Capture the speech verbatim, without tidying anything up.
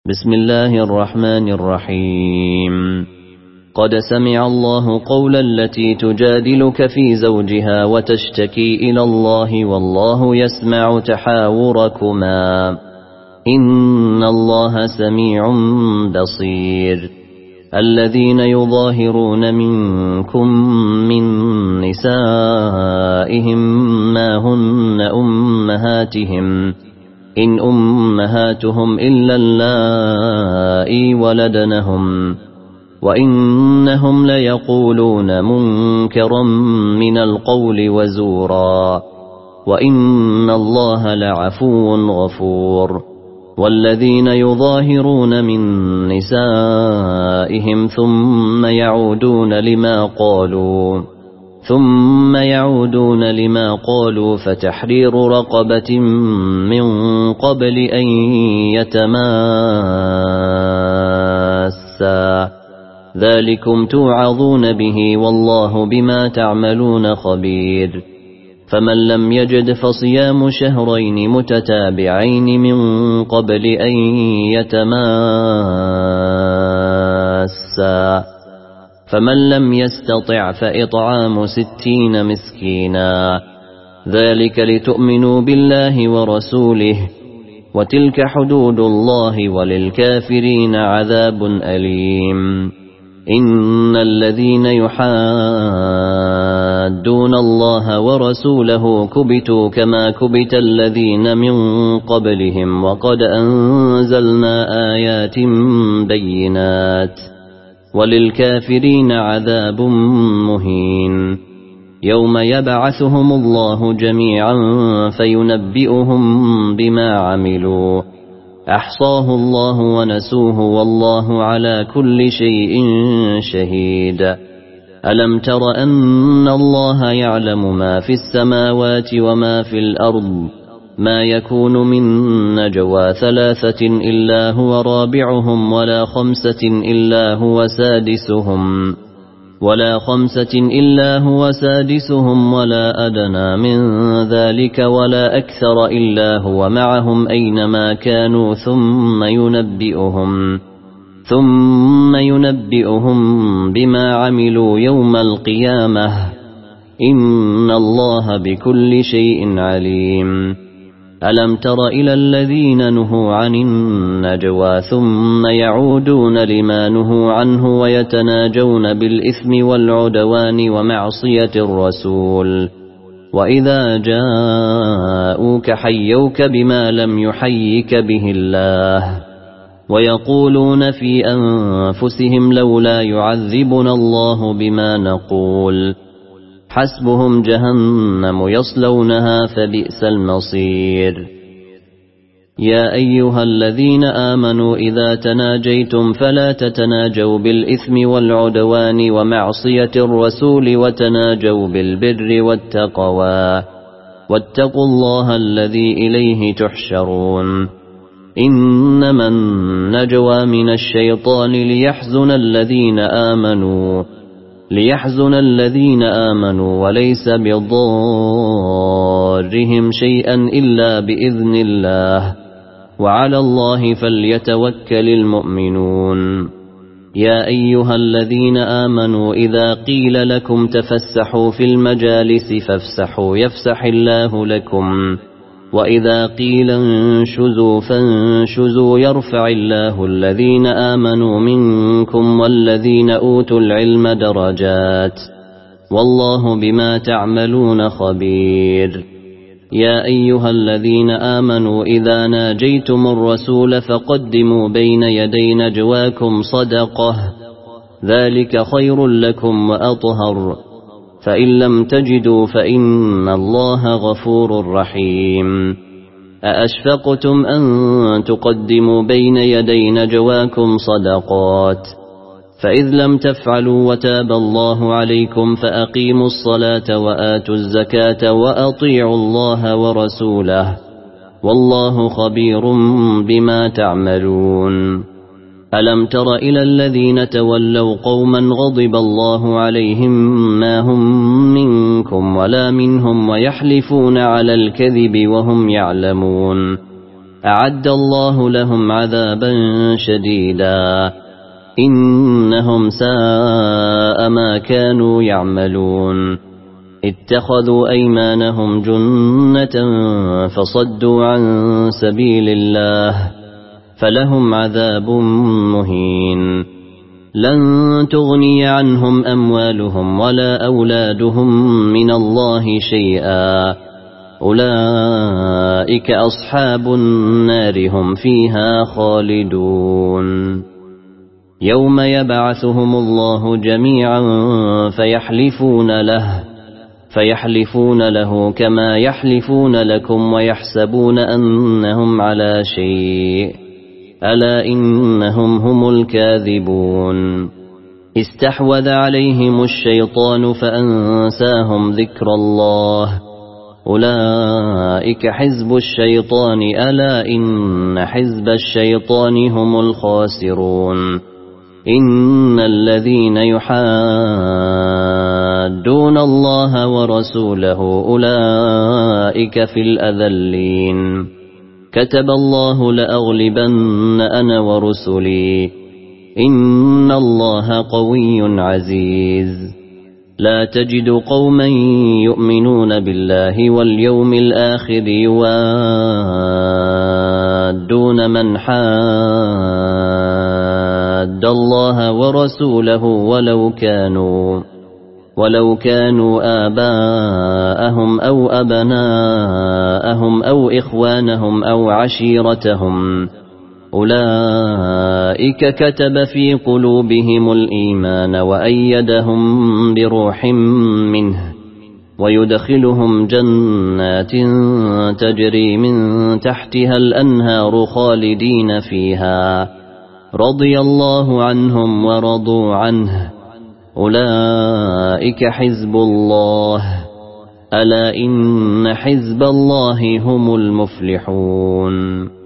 بسم الله الرحمن الرحيم. قد سمع الله قول التي تجادلك في زوجها وتشتكي إلى الله والله يسمع تحاوركما إن الله سميع بصير. الذين يظاهرون منكم من نسائهم ما هن أمهاتهم إن أمهاتهم إلا اللائي ولدنهم وإنهم ليقولون منكرا من القول وزورا وإن الله لعفو غفور. والذين يظاهرون من نسائهم ثم يعودون لما قالوا ثم يعودون لما قالوا فتحرير رقبة من قبل أن يتماسا ذلكم توعظون به والله بما تعملون خبير. فمن لم يجد فصيام شهرين متتابعين من قبل أن يتماسا فمن لم يستطع فإطعام ستين مسكينا ذلك لتؤمنوا بالله ورسوله وتلك حدود الله وللكافرين عذاب أليم. إن الذين يحادون الله ورسوله كبتوا كما كبت الذين من قبلهم وقد أنزلنا آيات بينات وللكافرين عذاب مهين. يوم يبعثهم الله جميعا فينبئهم بما عملوا أحصاه الله ونسوه والله على كل شيء شهيد. ألم تر أن الله يعلم ما في السماوات وما في الأرض ما يكون من نجوى ثلاثة إلا هو رابعهم ولا خمسة إلا هو سادسهم ولا خمسة إلا هو سادسهم ولا أدنى من ذلك ولا أكثر إلا هو معهم أينما كانوا ثم ينبئهم ثم ينبئهم بما عملوا يوم القيامة إن الله بكل شيء عليم. ألم تر إلى الذين نهوا عن النجوى ثم يعودون لما نهوا عنه ويتناجون بالإثم والعدوان ومعصية الرسول وإذا جاءوك حيوك بما لم يحيك به الله ويقولون في أنفسهم لولا يعذبنا الله بما نقول حسبهم جهنم يصلونها فبئس المصير. يا أيها الذين آمنوا إذا تناجيتم فلا تتناجوا بالإثم والعدوان ومعصية الرسول وتناجوا بالبر والتقوى واتقوا الله الذي إليه تحشرون. إنما النجوى من الشيطان ليحزن الذين آمنوا ليحزن الذين آمنوا وليس بضارهم شيئا إلا بإذن الله وعلى الله فليتوكل المؤمنون. يا أيها الذين آمنوا إذا قيل لكم تفسحوا في المجالس فافسحوا يفسح الله لكم وإذا قيل انشزوا فانشزوا يرفع الله الذين آمنوا منكم والذين أوتوا العلم درجات والله بما تعملون خبير. يا أيها الذين آمنوا إذا ناجيتم الرسول فقدموا بين يدي نجواكم صدقة ذلك خير لكم وأطهر فإن لم تجدوا فإن الله غفور رحيم. أأشفقتم أن تقدموا بين يدي نجواكم صدقات فإذ لم تفعلوا وتاب الله عليكم فأقيموا الصلاة وآتوا الزكاة وأطيعوا الله ورسوله والله خبير بما تعملون. ألم تر إلى الذين تولوا قوما غضب الله عليهم ما هم منكم ولا منهم ويحلفون على الكذب وهم يعلمون أعد الله لهم عذابا شديدا إنهم ساء ما كانوا يعملون اتخذوا أيمانهم جنة فصدوا عن سبيل الله فلهم عذاب مهين لن تغني عنهم أموالهم ولا أولادهم من الله شيئا أولئك أصحاب النار هم فيها خالدون يوم يبعثهم الله جميعا فيحلفون له فيحلفون له كما يحلفون لكم ويحسبون أنهم على شيء ألا إنهم هم الكاذبون استحوذ عليهم الشيطان فأنساهم ذكر الله أولئك حزب الشيطان ألا إن حزب الشيطان هم الخاسرون إن الذين يحادون الله ورسوله أولئك في الأذلين كتب الله لأغلبن أنا ورسلي إن الله قوي عزيز لا تجد قوما يؤمنون بالله واليوم الآخر يوادون من حاد الله ورسوله ولو كانوا ولو كانوا آباءهم أو أبناءهم أو إخوانهم أو عشيرتهم أولئك كتب في قلوبهم الإيمان وأيدهم بروح منه ويدخلهم جنات تجري من تحتها الأنهار خالدين فيها رضي الله عنهم ورضوا عنه أولئك حزب الله ألا إن حزب الله هم المفلحون